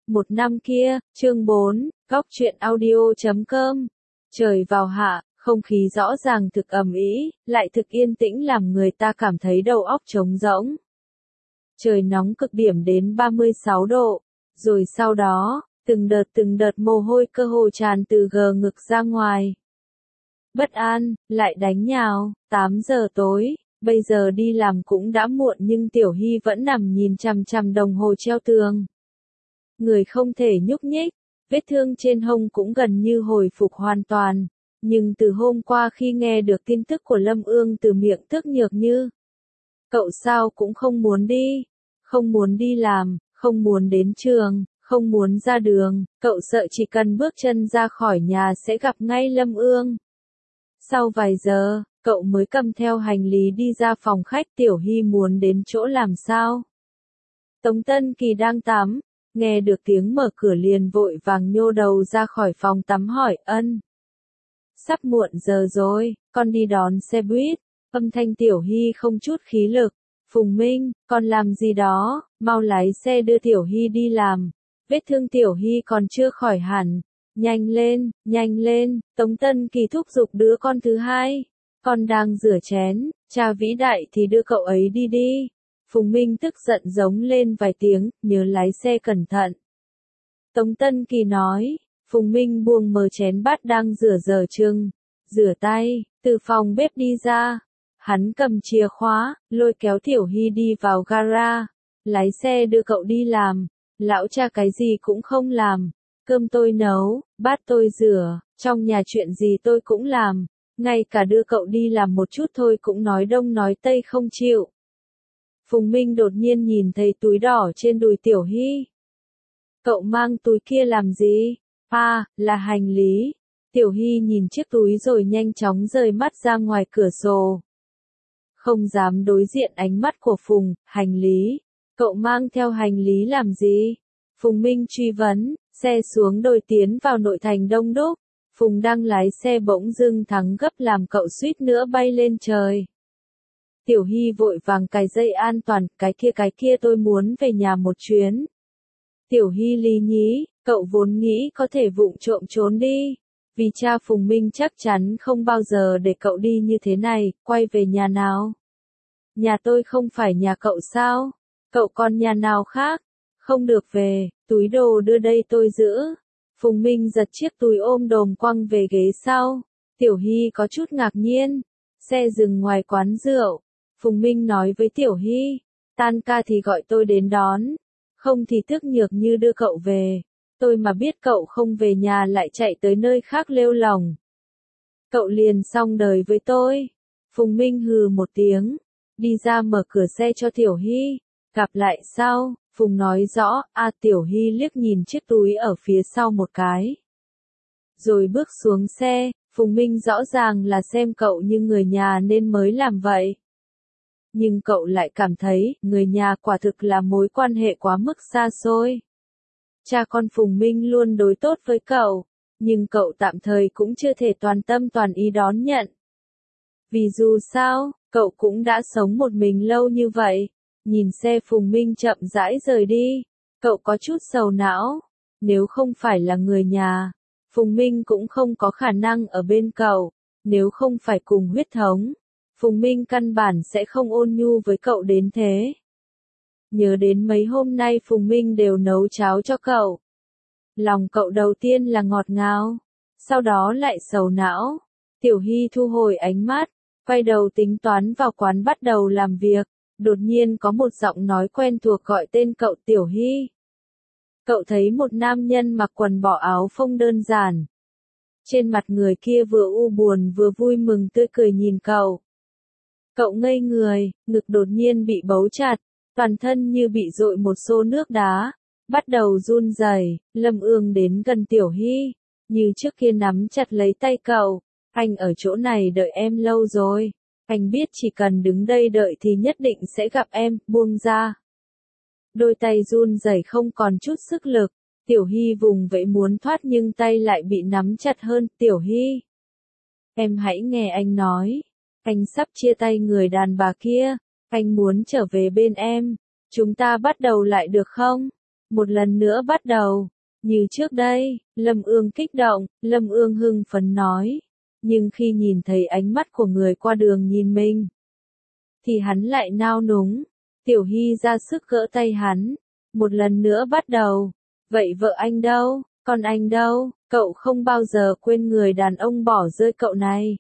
Một năm kia, chương 4, góc truyện audio.com. Trời vào hạ, không khí rõ ràng thực ầm ĩ, lại thực yên tĩnh làm người ta cảm thấy đầu óc trống rỗng. Trời nóng cực điểm đến 36 độ, rồi sau đó, từng đợt mồ hôi cơ hồ tràn từ ngực ra ngoài. Bất an, lại đánh nhào, 8 giờ tối, bây giờ đi làm cũng đã muộn nhưng Tiểu Hy vẫn nằm nhìn chằm chằm đồng hồ treo tường. Người không thể nhúc nhích, vết thương trên hông cũng gần như hồi phục hoàn toàn, nhưng từ hôm qua khi nghe được tin tức của Lâm Ương từ miệng Tước Nhược Như, cậu sao cũng không muốn đi làm, không muốn đến trường, không muốn ra đường, cậu sợ chỉ cần bước chân ra khỏi nhà sẽ gặp ngay Lâm Ương. Sau vài giờ, cậu mới cầm theo hành lý đi ra phòng khách. Tiểu Hy muốn đến chỗ làm sao. Tống Tân Kỳ đang tắm, nghe được tiếng mở cửa liền vội vàng nhô đầu ra khỏi phòng tắm hỏi Ân. Sắp muộn giờ rồi, con đi đón xe buýt. Âm thanh Tiểu Hy không chút khí lực. Phùng Minh, con làm gì đó, mau lái xe đưa Tiểu Hy đi làm. Vết thương Tiểu Hy còn chưa khỏi hẳn. Nhanh lên, Tống Tân Kỳ thúc giục đứa con thứ hai. Con đang rửa chén, cha vĩ đại thì đưa cậu ấy đi đi. Phùng Minh tức giận giống lên vài tiếng, nhớ lái xe cẩn thận. Tống Tân Kỳ nói, Phùng Minh buông mờ chén bát đang rửa rửa tay, từ phòng bếp đi ra. Hắn cầm chìa khóa, lôi kéo Tiểu Hy đi vào gara, lái xe đưa cậu đi làm. Lão cha cái gì cũng không làm. Cơm tôi nấu, bát tôi rửa, trong nhà chuyện gì tôi cũng làm, ngay cả đưa cậu đi làm một chút thôi cũng nói đông nói tây không chịu. Phùng Minh đột nhiên nhìn thấy túi đỏ trên đùi Tiểu Hy. Cậu mang túi kia làm gì? À, là hành lý. Tiểu Hy nhìn chiếc túi rồi nhanh chóng rời mắt ra ngoài cửa sổ. Không dám đối diện ánh mắt của Phùng, hành lý. Cậu mang theo hành lý làm gì? Phùng Minh truy vấn. Xe xuống đồi tiến vào nội thành đông đúc. Phùng đang lái xe bỗng dưng thắng gấp làm cậu suýt nữa bay lên trời. Tiểu Hy vội vàng cài dây an toàn, cái kia tôi muốn về nhà một chuyến. Tiểu Hy lý nhí, cậu vốn nghĩ có thể vụng trộm trốn đi. Vì cha Phùng Minh chắc chắn không bao giờ để cậu đi như thế này, quay về nhà nào. Nhà tôi không phải nhà cậu sao? Cậu còn nhà nào khác? Không được về, túi đồ đưa đây tôi giữ. Phùng Minh giật chiếc túi ôm đồm quăng về ghế sau. Tiểu Hy có chút ngạc nhiên. Xe dừng ngoài quán rượu. Phùng Minh nói với Tiểu Hy, tan ca thì gọi tôi đến đón. Không thì Tước Nhược Như đưa cậu về. Tôi mà biết cậu không về nhà lại chạy tới nơi khác lêu lỏng. Cậu liền xong đời với tôi. Phùng Minh hừ một tiếng. Đi ra mở cửa xe cho Tiểu Hy. Gặp lại sau. Phùng nói rõ, Tiểu Hy liếc nhìn chiếc túi ở phía sau một cái. Rồi bước xuống xe, Phùng Minh rõ ràng là xem cậu như người nhà nên mới làm vậy. Nhưng cậu lại cảm thấy, người nhà quả thực là mối quan hệ quá mức xa xôi. Cha con Phùng Minh luôn đối tốt với cậu, nhưng cậu tạm thời cũng chưa thể toàn tâm toàn ý đón nhận. Vì dù sao, cậu cũng đã sống một mình lâu như vậy. Nhìn xe Phùng Minh chậm rãi rời đi, cậu có chút sầu não. Nếu không phải là người nhà, Phùng Minh cũng không có khả năng ở bên cậu. Nếu không phải cùng huyết thống, Phùng Minh căn bản sẽ không ôn nhu với cậu đến thế. Nhớ đến mấy hôm nay Phùng Minh đều nấu cháo cho cậu. Lòng cậu đầu tiên là ngọt ngào, sau đó lại sầu não. Tiểu Hy thu hồi ánh mắt, quay đầu tính toán vào quán bắt đầu làm việc. Đột nhiên có một giọng nói quen thuộc gọi tên cậu. Tiểu Hy. Cậu thấy một nam nhân mặc quần bò áo phông đơn giản. Trên mặt người kia vừa u buồn vừa vui mừng tươi cười nhìn cậu. Cậu ngây người, ngực đột nhiên bị bấu chặt, toàn thân như bị dội một xô nước đá, bắt đầu run rẩy. Lâm Ương đến gần Tiểu Hy, như trước kia nắm chặt lấy tay cậu. Anh ở chỗ này đợi em lâu rồi. Anh biết chỉ cần đứng đây đợi thì nhất định sẽ gặp em, buông ra. Đôi tay run rẩy không còn chút sức lực. Tiểu Hy vùng vẫy muốn thoát nhưng tay lại bị nắm chặt hơn. Tiểu Hy. Em hãy nghe anh nói. Anh sắp chia tay người đàn bà kia. Anh muốn trở về bên em. Chúng ta bắt đầu lại được không? Một lần nữa bắt đầu. Như trước đây, Lâm Ương kích động, Lâm Ương hưng phấn nói. Nhưng khi nhìn thấy ánh mắt của người qua đường nhìn mình, thì hắn lại nao núng. Tiểu Hy ra sức gỡ tay hắn. Một lần nữa bắt đầu. Vậy vợ anh đâu? Còn anh đâu? Cậu không bao giờ quên người đàn ông bỏ rơi cậu này.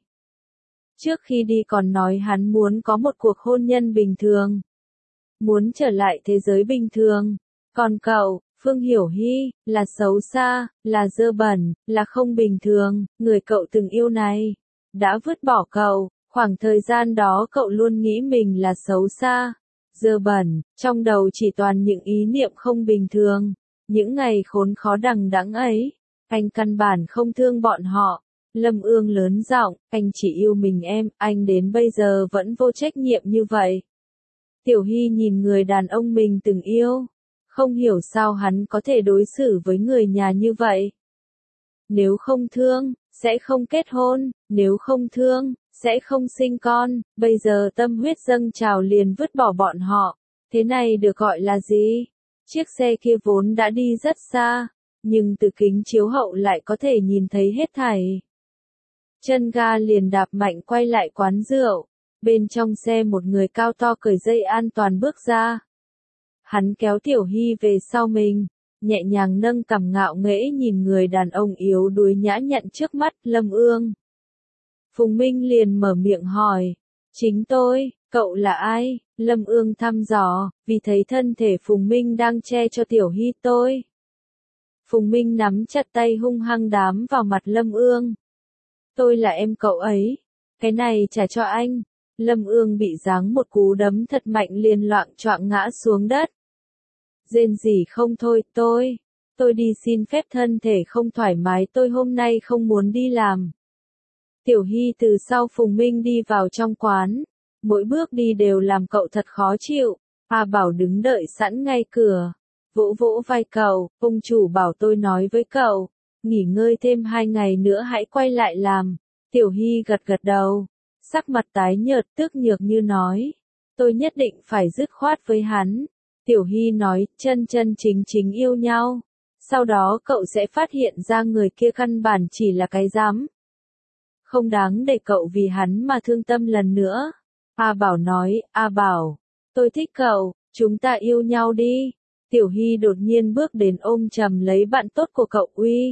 Trước khi đi còn nói hắn muốn có một cuộc hôn nhân bình thường. Muốn trở lại thế giới bình thường. Còn cậu, Phương Hiểu Hy, là xấu xa, là dơ bẩn, là không bình thường, người cậu từng yêu này. Đã vứt bỏ cậu, khoảng thời gian đó cậu luôn nghĩ mình là xấu xa, dơ bẩn, trong đầu chỉ toàn những ý niệm không bình thường. Những ngày khốn khó đằng đẵng ấy, anh căn bản không thương bọn họ. Lâm Ương lớn giọng, anh chỉ yêu mình em, anh đến bây giờ vẫn vô trách nhiệm như vậy. Tiểu Hy nhìn người đàn ông mình từng yêu, không hiểu sao hắn có thể đối xử với người nhà như vậy. Nếu không thương, sẽ không kết hôn, nếu không thương, sẽ không sinh con, bây giờ tâm huyết dâng trào liền vứt bỏ bọn họ. Thế này được gọi là gì? Chiếc xe kia vốn đã đi rất xa, nhưng từ kính chiếu hậu lại có thể nhìn thấy hết thảy. Chân ga liền đạp mạnh quay lại quán rượu. Bên trong xe một người cao to cởi dây an toàn bước ra. Hắn kéo Tiểu Hy về sau mình, nhẹ nhàng nâng cằm ngạo nghễ nhìn người đàn ông yếu đuối nhã nhặn trước mắt Lâm Ương. Phùng Minh liền mở miệng hỏi, chính tôi, cậu là ai? Lâm Ương thăm dò, vì thấy thân thể Phùng Minh đang che cho Tiểu Hy tôi. Phùng Minh nắm chặt tay hung hăng đám vào mặt Lâm Ương. Tôi là em cậu ấy, cái này trả cho anh. Lâm Ương bị giáng một cú đấm thật mạnh liền loạng choạng ngã xuống đất. Rên rỉ không thôi, tôi đi xin phép thân thể không thoải mái, tôi hôm nay không muốn đi làm. Tiểu Hy từ sau Phùng Minh đi vào trong quán, mỗi bước đi đều làm cậu thật khó chịu. A Bảo đứng đợi sẵn ngay cửa, vỗ vỗ vai cậu, ông chủ bảo tôi nói với cậu, nghỉ ngơi thêm 2 ngày nữa hãy quay lại làm. Tiểu Hy gật gật đầu, sắc mặt tái nhợt tức nhược như nói, tôi nhất định phải dứt khoát với hắn. Tiểu Hy nói, chân chân chính chính yêu nhau, sau đó cậu sẽ phát hiện ra người kia căn bản chỉ là cái rắm. Không đáng để cậu vì hắn mà thương tâm lần nữa. A Bảo nói, A Bảo, tôi thích cậu, chúng ta yêu nhau đi. Tiểu Hy đột nhiên bước đến ôm chầm lấy bạn tốt của cậu uy.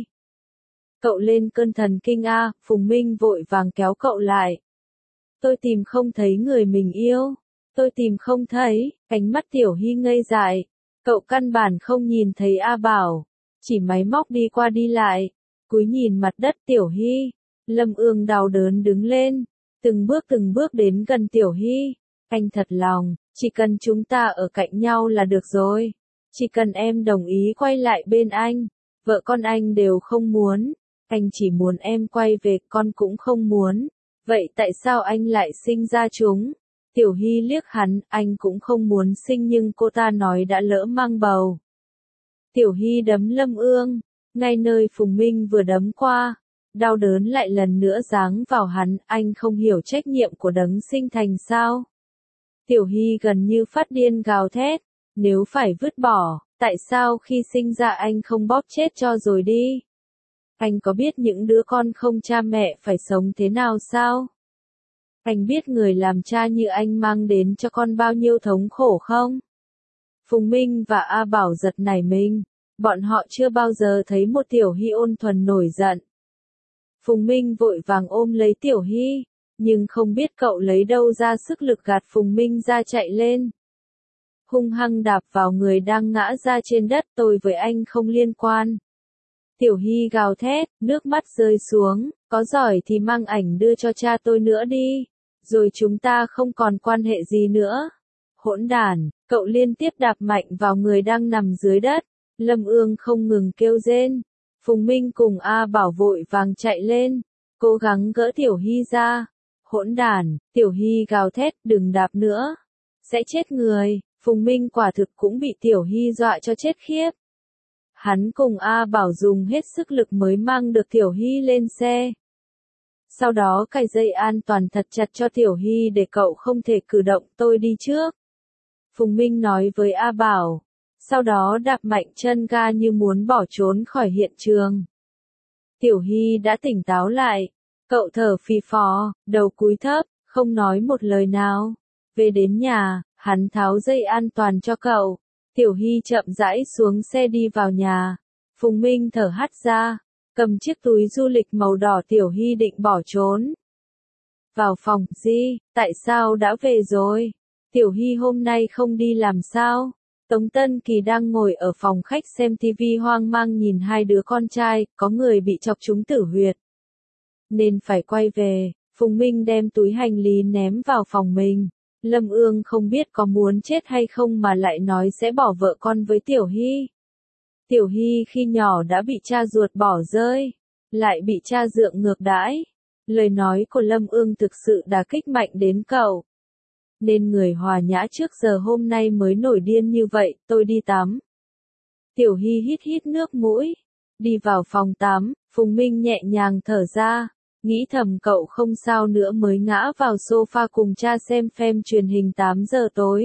Cậu lên cơn thần kinh a, Phùng Minh vội vàng kéo cậu lại. Tôi tìm không thấy người mình yêu. Tôi tìm không thấy, ánh mắt Tiểu Hy ngây dại. Cậu căn bản không nhìn thấy A Bảo, chỉ máy móc đi qua đi lại. Cúi nhìn mặt đất Tiểu Hy. Lâm Ương đau đớn đứng lên, từng bước đến gần Tiểu Hy. Anh thật lòng, chỉ cần chúng ta ở cạnh nhau là được rồi. Chỉ cần em đồng ý quay lại bên anh, vợ con anh đều không muốn. Anh chỉ muốn em quay về, con cũng không muốn. Vậy tại sao anh lại sinh ra chúng? Tiểu Hy liếc hắn, anh cũng không muốn sinh nhưng cô ta nói đã lỡ mang bầu. Tiểu Hy đấm Lâm Ương, ngay nơi Phùng Minh vừa đấm qua. Đau đớn lại lần nữa giáng vào hắn, anh không hiểu trách nhiệm của đấng sinh thành sao? Tiểu Hy gần như phát điên gào thét, nếu phải vứt bỏ, tại sao khi sinh ra anh không bóp chết cho rồi đi? Anh có biết những đứa con không cha mẹ phải sống thế nào sao? Anh biết người làm cha như anh mang đến cho con bao nhiêu thống khổ không? Phùng Minh và A Bảo giật nảy mình, bọn họ chưa bao giờ thấy một Tiểu Hy ôn thuần nổi giận. Phùng Minh vội vàng ôm lấy Tiểu Hy, nhưng không biết cậu lấy đâu ra sức lực gạt Phùng Minh ra chạy lên. Hung hăng đạp vào người đang ngã ra trên đất, tôi với anh không liên quan. Tiểu Hy gào thét, nước mắt rơi xuống, có giỏi thì mang ảnh đưa cho cha tôi nữa đi, rồi chúng ta không còn quan hệ gì nữa. Hỗn đản, cậu liên tiếp đạp mạnh vào người đang nằm dưới đất. Lâm Ương không ngừng kêu rên. Phùng Minh cùng A Bảo vội vàng chạy lên, cố gắng gỡ Tiểu Hy ra. Hỗn đản, Tiểu Hy gào thét, đừng đạp nữa, sẽ chết người. Phùng Minh quả thực cũng bị Tiểu Hy dọa cho chết khiếp. Hắn cùng A Bảo dùng hết sức lực mới mang được Tiểu Hy lên xe. Sau đó cài dây an toàn thật chặt cho Tiểu Hy để cậu không thể cử động, tôi đi trước. Phùng Minh nói với A Bảo, sau đó đạp mạnh chân ga như muốn bỏ trốn khỏi hiện trường. Tiểu Hy đã tỉnh táo lại, cậu thở phì phò, đầu cúi thấp, không nói một lời nào. Về đến nhà, hắn tháo dây an toàn cho cậu. Tiểu Hy chậm rãi xuống xe đi vào nhà. Phùng Minh thở hắt ra, cầm chiếc túi du lịch màu đỏ. Tiểu Hy định bỏ trốn. Vào phòng, Di, tại sao đã về rồi? Tiểu Hy hôm nay không đi làm sao? Tống Tân Kỳ đang ngồi ở phòng khách xem TV hoang mang nhìn hai đứa con trai, có người bị chọc trúng tử huyệt. Nên phải quay về, Phùng Minh đem túi hành lý ném vào phòng mình. Lâm Ương không biết có muốn chết hay không mà lại nói sẽ bỏ vợ con với Tiểu Hy. Tiểu Hy khi nhỏ đã bị cha ruột bỏ rơi, lại bị cha dượng ngược đãi. Lời nói của Lâm Ương thực sự đả kích mạnh đến cậu. Nên người hòa nhã trước giờ hôm nay mới nổi điên như vậy, tôi đi tắm. Tiểu Hy hít hít nước mũi, đi vào phòng tắm, Phùng Minh nhẹ nhàng thở ra, nghĩ thầm cậu không sao nữa mới ngã vào sofa cùng cha xem phim truyền hình 8 giờ tối.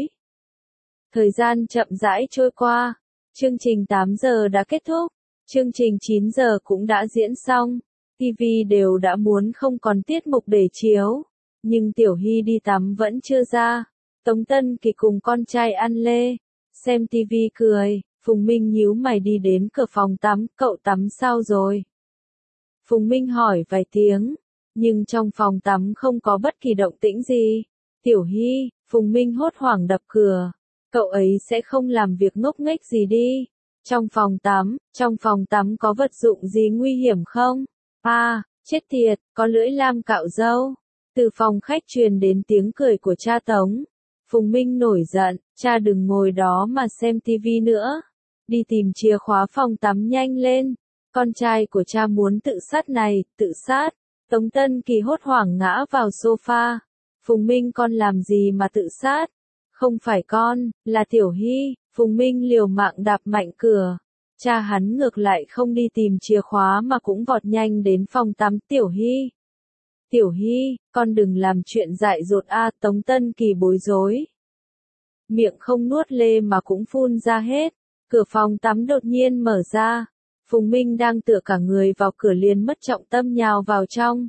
Thời gian chậm rãi trôi qua, chương trình 8 giờ đã kết thúc, chương trình 9 giờ cũng đã diễn xong, TV đều đã muốn không còn tiết mục để chiếu. Nhưng Tiểu Hy đi tắm vẫn chưa ra. Tống Tân Kỳ cùng con trai ăn lê, xem TV cười. Phùng Minh nhíu mày đi đến cửa phòng tắm, cậu tắm sao rồi? Phùng Minh hỏi vài tiếng, nhưng trong phòng tắm không có bất kỳ động tĩnh gì. Tiểu Hy, Phùng Minh hốt hoảng đập cửa. Cậu ấy sẽ không làm việc ngốc nghếch gì đi. Trong phòng tắm có vật dụng gì nguy hiểm không? À, chết tiệt, có lưỡi lam cạo râu. Từ phòng khách truyền đến tiếng cười của cha Tống. Phùng Minh nổi giận, cha đừng ngồi đó mà xem tivi nữa. Đi tìm chìa khóa phòng tắm nhanh lên. Con trai của cha muốn tự sát này, tự sát. Tống Tân Kỳ hốt hoảng ngã vào sofa. Phùng Minh con làm gì mà tự sát? Không phải con, là Tiểu Hy. Phùng Minh liều mạng đạp mạnh cửa. Cha hắn ngược lại không đi tìm chìa khóa mà cũng vọt nhanh đến phòng tắm. Tiểu Hy. Tiểu Hy, con đừng làm chuyện dại dột a. Tống Tân Kỳ bối rối. Miệng không nuốt lê mà cũng phun ra hết. Cửa phòng tắm đột nhiên mở ra. Phùng Minh đang tựa cả người vào cửa liền mất trọng tâm nhào vào trong.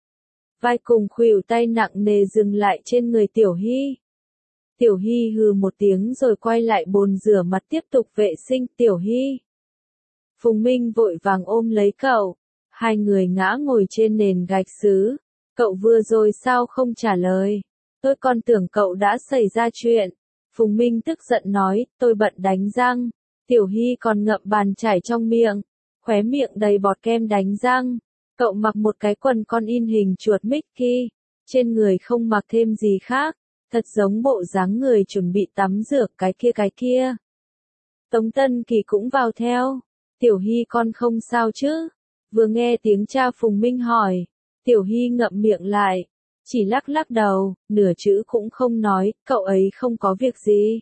Vai cùng khuỷu tay nặng nề dừng lại trên người Tiểu Hy. Tiểu Hy hừ một tiếng rồi quay lại bồn rửa mặt tiếp tục vệ sinh. Tiểu Hy. Phùng Minh vội vàng ôm lấy cậu. Hai người ngã ngồi trên nền gạch sứ. Cậu vừa rồi sao không trả lời? Tôi còn tưởng cậu đã xảy ra chuyện. Phùng Minh tức giận nói, tôi bận đánh răng. Tiểu Hy còn ngậm bàn chải trong miệng, khóe miệng đầy bọt kem đánh răng. Cậu mặc một cái quần con in hình chuột Mickey, trên người không mặc thêm gì khác, thật giống bộ dáng người chuẩn bị tắm rửa. Cái kia. Tống Tân Kỳ cũng vào theo. Tiểu Hy con không sao chứ? Vừa nghe tiếng cha Phùng Minh hỏi. Tiểu Hy ngậm miệng lại, chỉ lắc lắc đầu, nửa chữ cũng không nói, cậu ấy không có việc gì.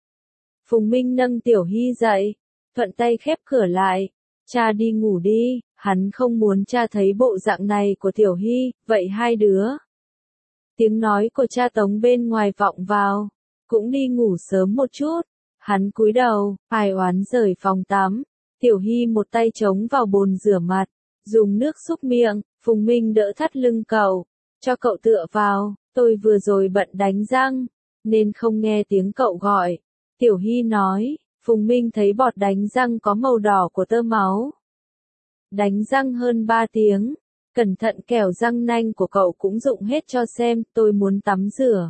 Phùng Minh nâng Tiểu Hy dậy, thuận tay khép cửa lại, cha đi ngủ đi, hắn không muốn cha thấy bộ dạng này của Tiểu Hy, vậy hai đứa. Tiếng nói của cha Tống bên ngoài vọng vào, cũng đi ngủ sớm một chút, hắn cúi đầu, ai oán rời phòng tắm, Tiểu Hy một tay chống vào bồn rửa mặt, dùng nước xúc miệng. Phùng Minh đỡ thắt lưng cậu, cho cậu tựa vào, tôi vừa rồi bận đánh răng, nên không nghe tiếng cậu gọi. Tiểu Hy nói, Phùng Minh thấy bọt đánh răng có màu đỏ của tơ máu. Đánh răng hơn 3 tiếng, cẩn thận kẻo răng nanh của cậu cũng rụng hết cho xem, tôi muốn tắm rửa.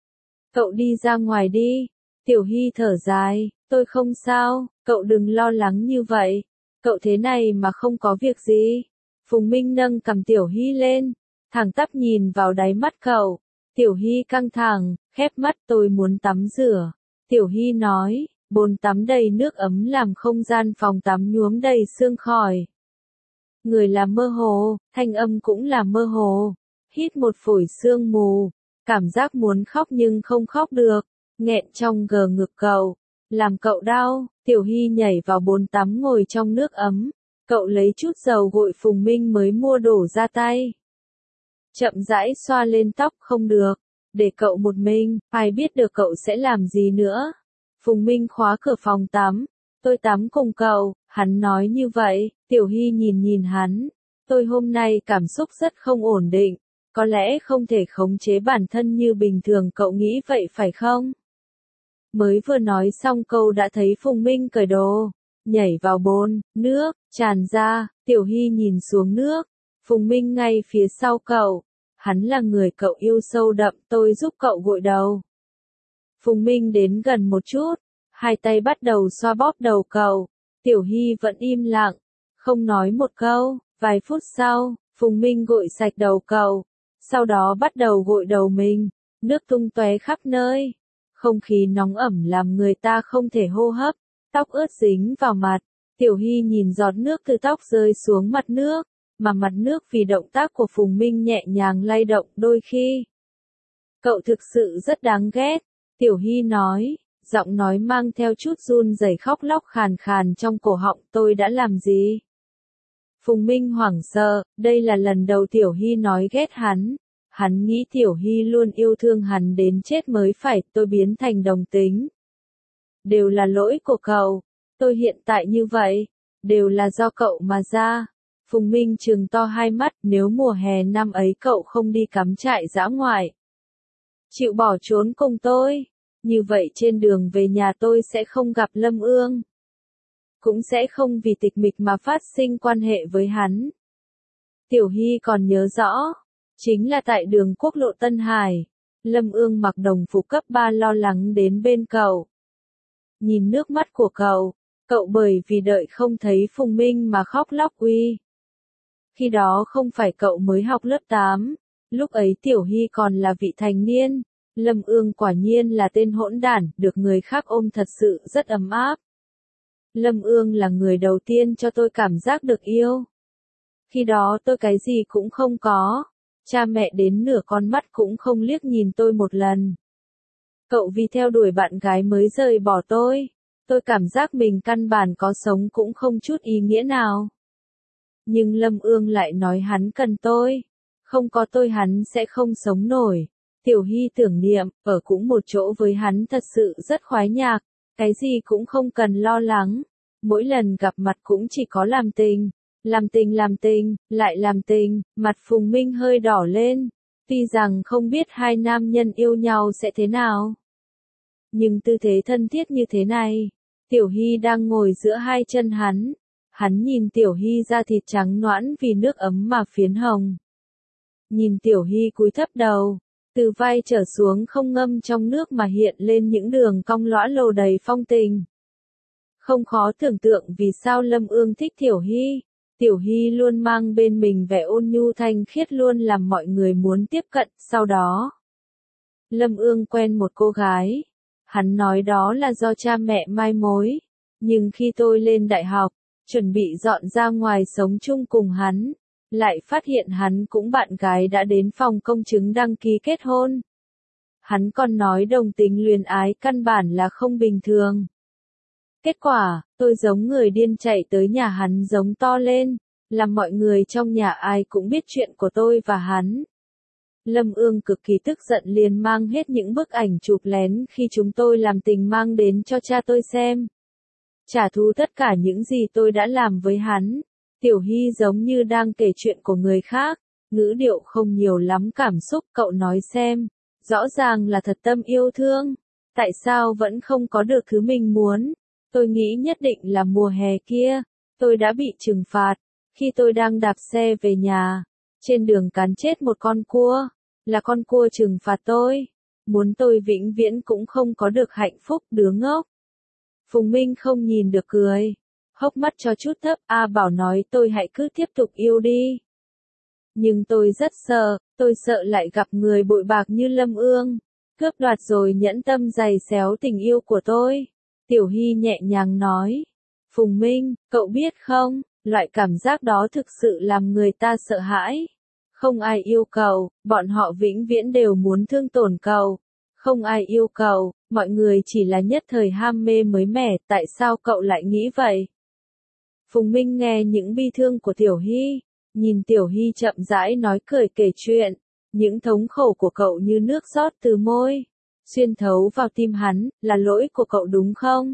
Cậu đi ra ngoài đi. Tiểu Hy thở dài, tôi không sao, cậu đừng lo lắng như vậy. Cậu thế này mà không có việc gì. Phùng Minh nâng cầm Tiểu Hy lên, thẳng tắp nhìn vào đáy mắt cậu. Tiểu Hy căng thẳng, khép mắt, tôi muốn tắm rửa. Tiểu Hy nói, bồn tắm đầy nước ấm làm không gian phòng tắm nhuốm đầy sương khói. Người là mơ hồ, thanh âm cũng là mơ hồ. Hít một phổi sương mù, cảm giác muốn khóc nhưng không khóc được, nghẹn trong gờ ngực cậu, làm cậu đau. Tiểu Hy nhảy vào bồn tắm ngồi trong nước ấm. Cậu lấy chút dầu gội Phùng Minh mới mua đổ ra tay. Chậm rãi xoa lên tóc. Không được, để cậu một mình, ai biết được cậu sẽ làm gì nữa. Phùng Minh khóa cửa phòng tắm. Tôi tắm cùng cậu, hắn nói như vậy. Tiểu Hy nhìn nhìn hắn. Tôi hôm nay cảm xúc rất không ổn định. Có lẽ không thể khống chế bản thân như bình thường cậu nghĩ vậy phải không? Mới vừa nói xong câu đã thấy Phùng Minh cởi đồ, nhảy vào bồn, nước, tràn ra, Tiểu Hy nhìn xuống nước. Phùng Minh ngay phía sau cậu. Hắn là người cậu yêu sâu đậm, tôi giúp cậu gội đầu. Phùng Minh đến gần một chút, hai tay bắt đầu xoa bóp đầu cậu. Tiểu Hy vẫn im lặng, không nói một câu. Vài phút sau, Phùng Minh gội sạch đầu cậu, sau đó bắt đầu gội đầu mình, nước tung tóe khắp nơi. Không khí nóng ẩm làm người ta không thể hô hấp, tóc ướt dính vào mặt. Tiểu Hy nhìn giọt nước từ tóc rơi xuống mặt nước, mà mặt nước vì động tác của Phùng Minh nhẹ nhàng lay động đôi khi. Cậu thực sự rất đáng ghét, Tiểu Hy nói, giọng nói mang theo chút run rẩy khóc lóc khàn khàn trong cổ họng. Tôi đã làm gì? Phùng Minh hoảng sợ, đây là lần đầu Tiểu Hy nói ghét hắn. Hắn nghĩ Tiểu Hy luôn yêu thương hắn đến chết mới phải. Tôi biến thành đồng tính. Đều là lỗi của cậu. Tôi hiện tại như vậy, đều là do cậu mà ra. Phùng Minh trừng to hai mắt, nếu mùa hè năm ấy cậu không đi cắm trại dã ngoại, chịu bỏ trốn cùng tôi, như vậy trên đường về nhà tôi sẽ không gặp Lâm Ương. Cũng sẽ không vì tịch mịch mà phát sinh quan hệ với hắn. Tiểu Hy còn nhớ rõ, chính là tại đường quốc lộ Tân Hải, Lâm Ương mặc đồng phục cấp 3 lo lắng đến bên cậu. Nhìn nước mắt của cậu bởi vì đợi không thấy Phùng Minh mà khóc lóc uy. Khi đó không phải cậu mới học lớp 8, lúc ấy Tiểu Hy còn là vị thành niên. Lâm Ương quả nhiên là tên hỗn đản, được người khác ôm thật sự rất ấm áp. Lâm Ương là người đầu tiên cho tôi cảm giác được yêu. Khi đó tôi cái gì cũng không có, cha mẹ đến nửa con mắt cũng không liếc nhìn tôi một lần. Cậu vì theo đuổi bạn gái mới rời bỏ tôi cảm giác mình căn bản có sống cũng không chút ý nghĩa nào. Nhưng Lâm Ương lại nói hắn cần tôi, không có tôi hắn sẽ không sống nổi. Tiểu Hy tưởng niệm, ở cũng một chỗ với hắn thật sự rất khoái nhạc, cái gì cũng không cần lo lắng. Mỗi lần gặp mặt cũng chỉ có làm tình, lại làm tình. Mặt Phùng Minh hơi đỏ lên, tuy rằng không biết hai nam nhân yêu nhau sẽ thế nào. Nhưng tư thế thân thiết như thế này, Tiểu Hy đang ngồi giữa hai chân hắn nhìn Tiểu Hy da thịt trắng nõn vì nước ấm mà phiến hồng. Nhìn Tiểu Hy cúi thấp đầu, từ vai trở xuống không ngâm trong nước mà hiện lên những đường cong lõa lồ đầy phong tình. Không khó tưởng tượng vì sao Lâm Ương thích Tiểu Hy. Tiểu Hy luôn mang bên mình vẻ ôn nhu thanh khiết luôn làm mọi người muốn tiếp cận. Sau đó, Lâm Ương quen một cô gái. Hắn nói đó là do cha mẹ mai mối. Nhưng khi tôi lên đại học, chuẩn bị dọn ra ngoài sống chung cùng hắn, lại phát hiện hắn cũng bạn gái đã đến phòng công chứng đăng ký kết hôn. Hắn còn nói đồng tính luyến ái căn bản là không bình thường. Kết quả, tôi giống người điên chạy tới nhà hắn giống to lên, làm mọi người trong nhà ai cũng biết chuyện của tôi và hắn. Lâm Ương cực kỳ tức giận liền mang hết những bức ảnh chụp lén khi chúng tôi làm tình mang đến cho cha tôi xem. Trả thù tất cả những gì tôi đã làm với hắn. Tiểu Hy giống như đang kể chuyện của người khác, ngữ điệu không nhiều lắm cảm xúc. Cậu nói xem, rõ ràng là thật tâm yêu thương, tại sao vẫn không có được thứ mình muốn? Tôi nghĩ nhất định là mùa hè kia, tôi đã bị trừng phạt, khi tôi đang đạp xe về nhà, trên đường cán chết một con cua, là con cua trừng phạt tôi, muốn tôi vĩnh viễn cũng không có được hạnh phúc. Đứa ngốc. Phùng Minh không nhìn được cười, hốc mắt cho chút thấp. Bảo nói tôi hãy cứ tiếp tục yêu đi. Nhưng tôi rất sợ, tôi sợ lại gặp người bội bạc như Lâm Ương, cướp đoạt rồi nhẫn tâm giày xéo tình yêu của tôi. Tiểu Hy nhẹ nhàng nói, Phùng Minh, cậu biết không, loại cảm giác đó thực sự làm người ta sợ hãi. Không ai yêu cậu, bọn họ vĩnh viễn đều muốn thương tổn cậu. Không ai yêu cậu, mọi người chỉ là nhất thời ham mê mới mẻ. Tại sao cậu lại nghĩ vậy? Phùng Minh nghe những bi thương của Tiểu Hy, nhìn Tiểu Hy chậm rãi nói cười kể chuyện, những thống khổ của cậu như nước rót từ môi, xuyên thấu vào tim hắn, là lỗi của cậu đúng không?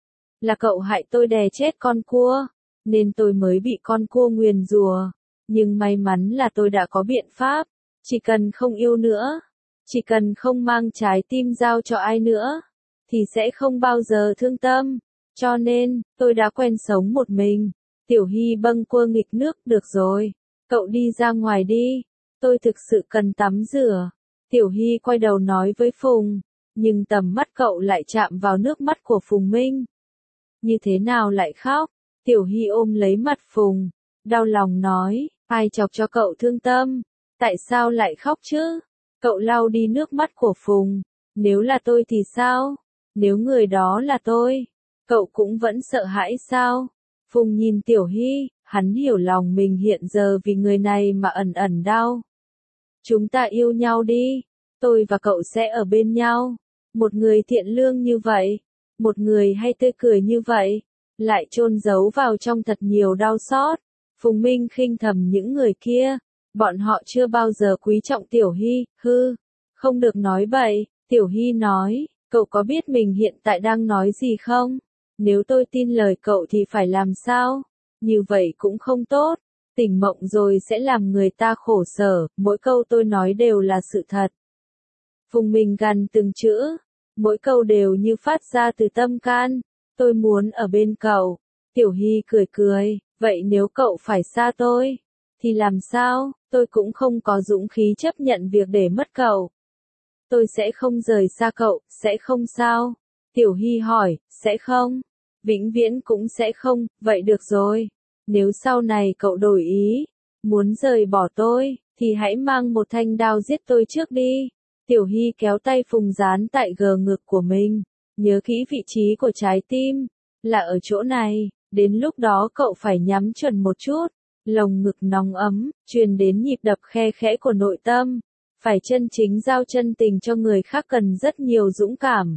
Là cậu hại tôi đè chết con cua, nên tôi mới bị con cua nguyền rủa. Nhưng may mắn là tôi đã có biện pháp, chỉ cần không yêu nữa, chỉ cần không mang trái tim giao cho ai nữa, thì sẽ không bao giờ thương tâm. Cho nên, tôi đã quen sống một mình. Tiểu Hy bâng quơ nghịch nước, được rồi, cậu đi ra ngoài đi, tôi thực sự cần tắm rửa. Tiểu Hy quay đầu nói với Phùng, nhưng tầm mắt cậu lại chạm vào nước mắt của Phùng Minh. Như thế nào lại khóc? Tiểu Hy ôm lấy mặt Phùng, đau lòng nói, ai chọc cho cậu thương tâm? Tại sao lại khóc chứ? Cậu lau đi nước mắt của Phùng, nếu là tôi thì sao? Nếu người đó là tôi, cậu cũng vẫn sợ hãi sao? Phùng nhìn Tiểu Hy, hắn hiểu lòng mình hiện giờ vì người này mà ẩn ẩn đau. Chúng ta yêu nhau đi, tôi và cậu sẽ ở bên nhau. Một người thiện lương như vậy, một người hay tươi cười như vậy, lại chôn giấu vào trong thật nhiều đau xót. Phùng Minh khinh thầm những người kia, bọn họ chưa bao giờ quý trọng Tiểu Hy, không được nói bậy. Tiểu Hy nói, cậu có biết mình hiện tại đang nói gì không? Nếu tôi tin lời cậu thì phải làm sao? Như vậy cũng không tốt, tỉnh mộng rồi sẽ làm người ta khổ sở, mỗi câu tôi nói đều là sự thật. Phùng Minh gằn từng chữ, mỗi câu đều như phát ra từ tâm can, tôi muốn ở bên cậu. Tiểu Hy cười cười, vậy nếu cậu phải xa tôi, thì làm sao? Tôi cũng không có dũng khí chấp nhận việc để mất cậu. Tôi sẽ không rời xa cậu, sẽ không sao? Tiểu Hy hỏi, sẽ không? Vĩnh viễn cũng sẽ không, vậy được rồi. Nếu sau này cậu đổi ý, muốn rời bỏ tôi, thì hãy mang một thanh đao giết tôi trước đi. Tiểu Hy kéo tay Phùng dán tại gờ ngực của mình, nhớ kỹ vị trí của trái tim, là ở chỗ này, đến lúc đó cậu phải nhắm chuẩn một chút, lồng ngực nóng ấm, truyền đến nhịp đập khe khẽ của nội tâm, phải chân chính giao chân tình cho người khác cần rất nhiều dũng cảm.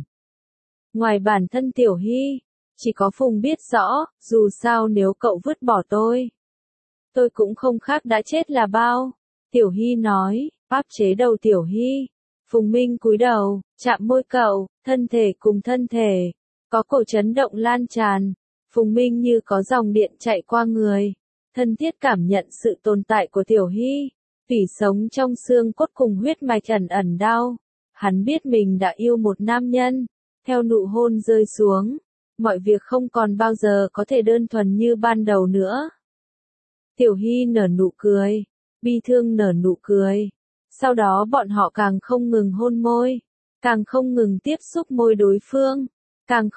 Ngoài bản thân Tiểu Hy, chỉ có Phùng biết rõ, dù sao nếu cậu vứt bỏ tôi cũng không khác đã chết là bao. Tiểu Hy nói, áp chế đầu Tiểu Hy. Phùng Minh cúi đầu, chạm môi cậu, thân thể cùng thân thể, có cổ chấn động lan tràn. Phùng Minh như có dòng điện chạy qua người, thân thiết cảm nhận sự tồn tại của Tiểu Hy, tủy sống trong xương cốt cùng huyết mạch ẩn ẩn đau. Hắn biết mình đã yêu một nam nhân, theo nụ hôn rơi xuống, mọi việc không còn bao giờ có thể đơn thuần như ban đầu nữa. Tiểu Hy nở nụ cười, bi thương nở nụ cười. Sau đó bọn họ càng không ngừng hôn môi, càng không ngừng tiếp xúc môi đối phương, càng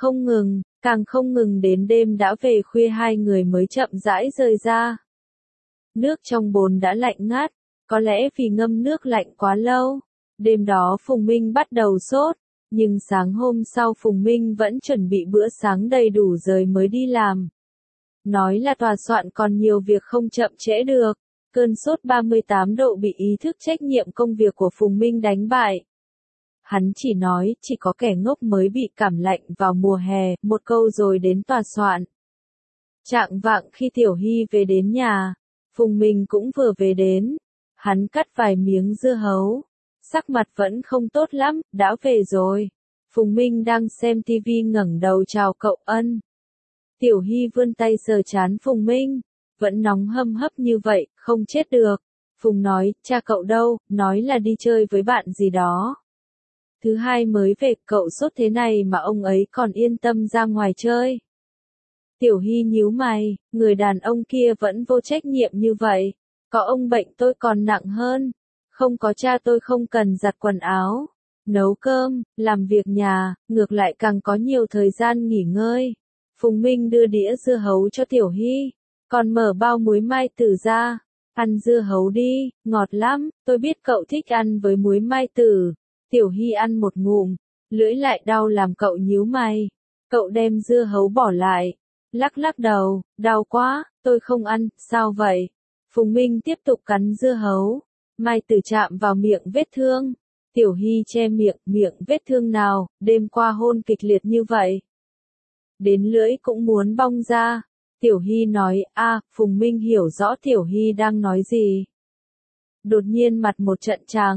không ngừng đến đêm đã về khuya hai người mới chậm rãi rời ra. Nước trong bồn đã lạnh ngắt, có lẽ vì ngâm nước lạnh quá lâu. Đêm đó Phùng Minh bắt đầu sốt, nhưng sáng hôm sau Phùng Minh vẫn chuẩn bị bữa sáng đầy đủ rồi mới đi làm. Nói là tòa soạn còn nhiều việc không chậm trễ được. Cơn sốt 38 độ bị ý thức trách nhiệm công việc của Phùng Minh đánh bại. Hắn chỉ nói, chỉ có kẻ ngốc mới bị cảm lạnh vào mùa hè, một câu rồi đến tòa soạn. Chạng vạng khi Tiểu Hy về đến nhà, Phùng Minh cũng vừa về đến. Hắn cắt vài miếng dưa hấu. Sắc mặt vẫn không tốt lắm, đã về rồi. Phùng Minh đang xem TV ngẩng đầu chào cậu Ân. Tiểu Hy vươn tay sờ trán Phùng Minh. Vẫn nóng hâm hấp như vậy, không chết được. Phùng nói, cha cậu đâu, nói là đi chơi với bạn gì đó. Thứ hai mới về, cậu sốt thế này mà ông ấy còn yên tâm ra ngoài chơi. Tiểu Hy nhíu mày, người đàn ông kia vẫn vô trách nhiệm như vậy. Có ông bệnh tôi còn nặng hơn. Không có cha tôi không cần giặt quần áo, nấu cơm, làm việc nhà, ngược lại càng có nhiều thời gian nghỉ ngơi. Phùng Minh đưa đĩa dưa hấu cho Tiểu Hy, còn mở bao muối mai tử ra. Ăn dưa hấu đi, ngọt lắm, tôi biết cậu thích ăn với muối mai tử. Tiểu Hy ăn một ngụm, lưỡi lại đau làm cậu nhíu mày. Cậu đem dưa hấu bỏ lại, lắc lắc đầu, đau quá, tôi không ăn, sao vậy? Phùng Minh tiếp tục cắn dưa hấu. Mai tử chạm vào miệng vết thương. Tiểu Hy che miệng vết thương nào, đêm qua hôn kịch liệt như vậy. Đến lưỡi cũng muốn bong ra. Tiểu Hy nói, Phùng Minh hiểu rõ Tiểu Hy đang nói gì. Đột nhiên mặt một trận trắng,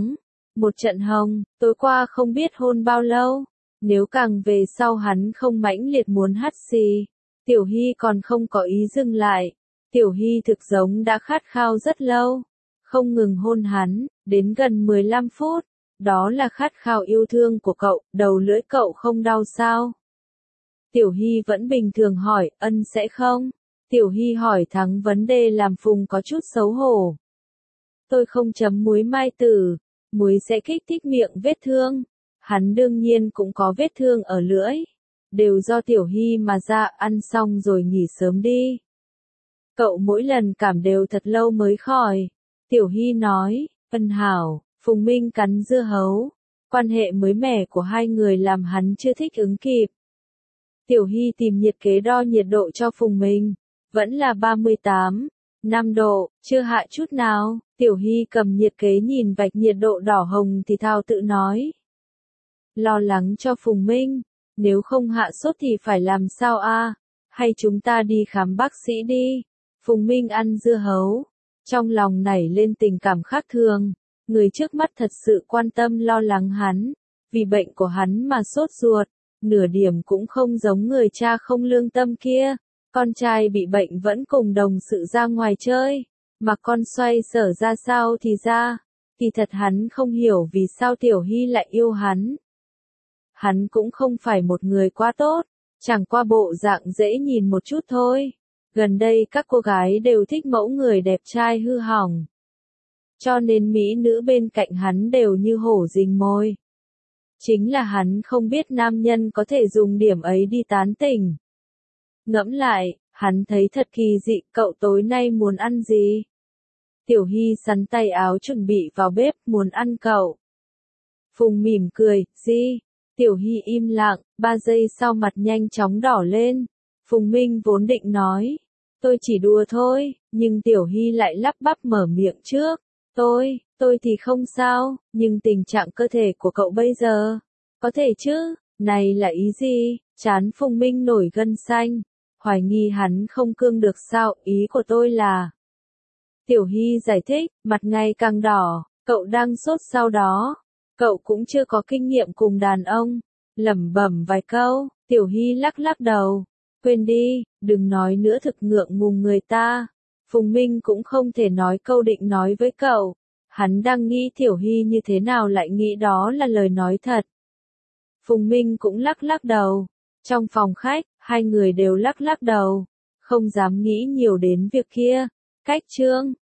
một trận hồng, tối qua không biết hôn bao lâu. Nếu càng về sau hắn không mãnh liệt muốn hắt xì, Tiểu Hy còn không có ý dừng lại. Tiểu Hy thực giống đã khát khao rất lâu, không ngừng hôn hắn, đến gần 15 phút. Đó là khát khao yêu thương của cậu, đầu lưỡi cậu không đau sao? Tiểu Hy vẫn bình thường hỏi, ân sẽ không? Tiểu Hy hỏi thắng vấn đề làm Phùng có chút xấu hổ. Tôi không chấm muối mai tử, muối sẽ kích thích miệng vết thương. Hắn đương nhiên cũng có vết thương ở lưỡi. Đều do Tiểu Hy mà ra, ăn xong rồi nghỉ sớm đi. Cậu mỗi lần cảm đều thật lâu mới khỏi. Tiểu Hy nói, ân hảo. Phùng Minh cắn dưa hấu. Quan hệ mới mẻ của hai người làm hắn chưa thích ứng kịp. Tiểu Hy tìm nhiệt kế đo nhiệt độ cho Phùng Minh. Vẫn là 38,5 độ, chưa hạ chút nào. Tiểu Hy cầm nhiệt kế nhìn vạch nhiệt độ đỏ hồng thì thào tự nói. Lo lắng cho Phùng Minh. Nếu không hạ sốt thì phải làm sao a? Hay chúng ta đi khám bác sĩ đi. Phùng Minh ăn dưa hấu. Trong lòng nảy lên tình cảm khác thường. Người trước mắt thật sự quan tâm lo lắng hắn, vì bệnh của hắn mà sốt ruột, nửa điểm cũng không giống người cha không lương tâm kia. Con trai bị bệnh vẫn cùng đồng sự ra ngoài chơi, mà con xoay sở ra sao thì ra, kỳ thật hắn không hiểu vì sao Tiểu Hy lại yêu hắn. Hắn cũng không phải một người quá tốt, chẳng qua bộ dạng dễ nhìn một chút thôi. Gần đây các cô gái đều thích mẫu người đẹp trai hư hỏng. Cho nên mỹ nữ bên cạnh hắn đều như hổ rình mồi. Chính là hắn không biết nam nhân có thể dùng điểm ấy đi tán tỉnh. Ngẫm lại, hắn thấy thật kỳ dị, cậu tối nay muốn ăn gì? Tiểu Hy sắn tay áo chuẩn bị vào bếp, muốn ăn cậu. Phùng mỉm cười, gì? Tiểu Hy im lặng, 3 giây sau mặt nhanh chóng đỏ lên. Phùng Minh vốn định nói, tôi chỉ đùa thôi, nhưng Tiểu Hy lại lắp bắp mở miệng trước. Tôi thì không sao, nhưng tình trạng cơ thể của cậu bây giờ, có thể chứ, này là ý gì? Trán Phùng Minh nổi gân xanh, hoài nghi hắn không cương được sao, ý của tôi là. Tiểu Hy giải thích, mặt ngày càng đỏ, cậu đang sốt sau đó, cậu cũng chưa có kinh nghiệm cùng đàn ông, lẩm bẩm vài câu, Tiểu Hy lắc lắc đầu, quên đi, đừng nói nữa thực ngượng ngùng người ta. Phùng Minh cũng không thể nói câu định nói với cậu. Hắn đang nghĩ Tiểu Hy như thế nào lại nghĩ đó là lời nói thật. Phùng Minh cũng lắc lắc đầu. Trong phòng khách, hai người đều lắc lắc đầu. Không dám nghĩ nhiều đến việc kia. Cách chương